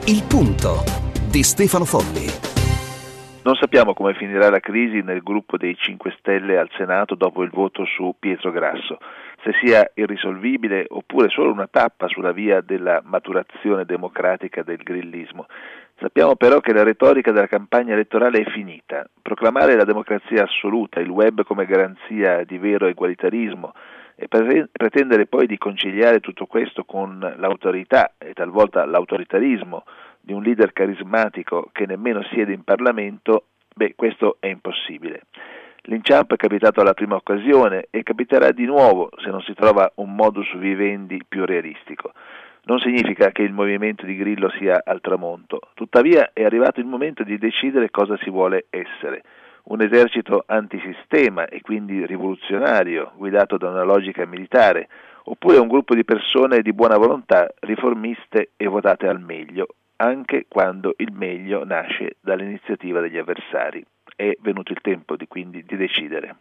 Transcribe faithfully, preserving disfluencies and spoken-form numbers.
Il punto di Stefano Folli. Non sappiamo come finirà la crisi nel gruppo dei cinque Stelle al Senato dopo il voto su Pietro Grasso, se sia irrisolvibile oppure solo una tappa sulla via della maturazione democratica del grillismo. Sappiamo però che la retorica della campagna elettorale è finita. Proclamare la democrazia assoluta, il web come garanzia di vero egualitarismo e pretendere poi di conciliare tutto questo con l'autorità e talvolta l'autoritarismo di un leader carismatico che nemmeno siede in Parlamento, beh, questo è impossibile. L'inciampo è capitato alla prima occasione e capiterà di nuovo se non si trova un modus vivendi più realistico. Non significa che il movimento di Grillo sia al tramonto, tuttavia è arrivato il momento di decidere cosa si vuole essere. Un esercito antisistema e quindi rivoluzionario, guidato da una logica militare, oppure un gruppo di persone di buona volontà, riformiste e votate al meglio, anche quando il meglio nasce dall'iniziativa degli avversari. È venuto il tempo di quindi di decidere.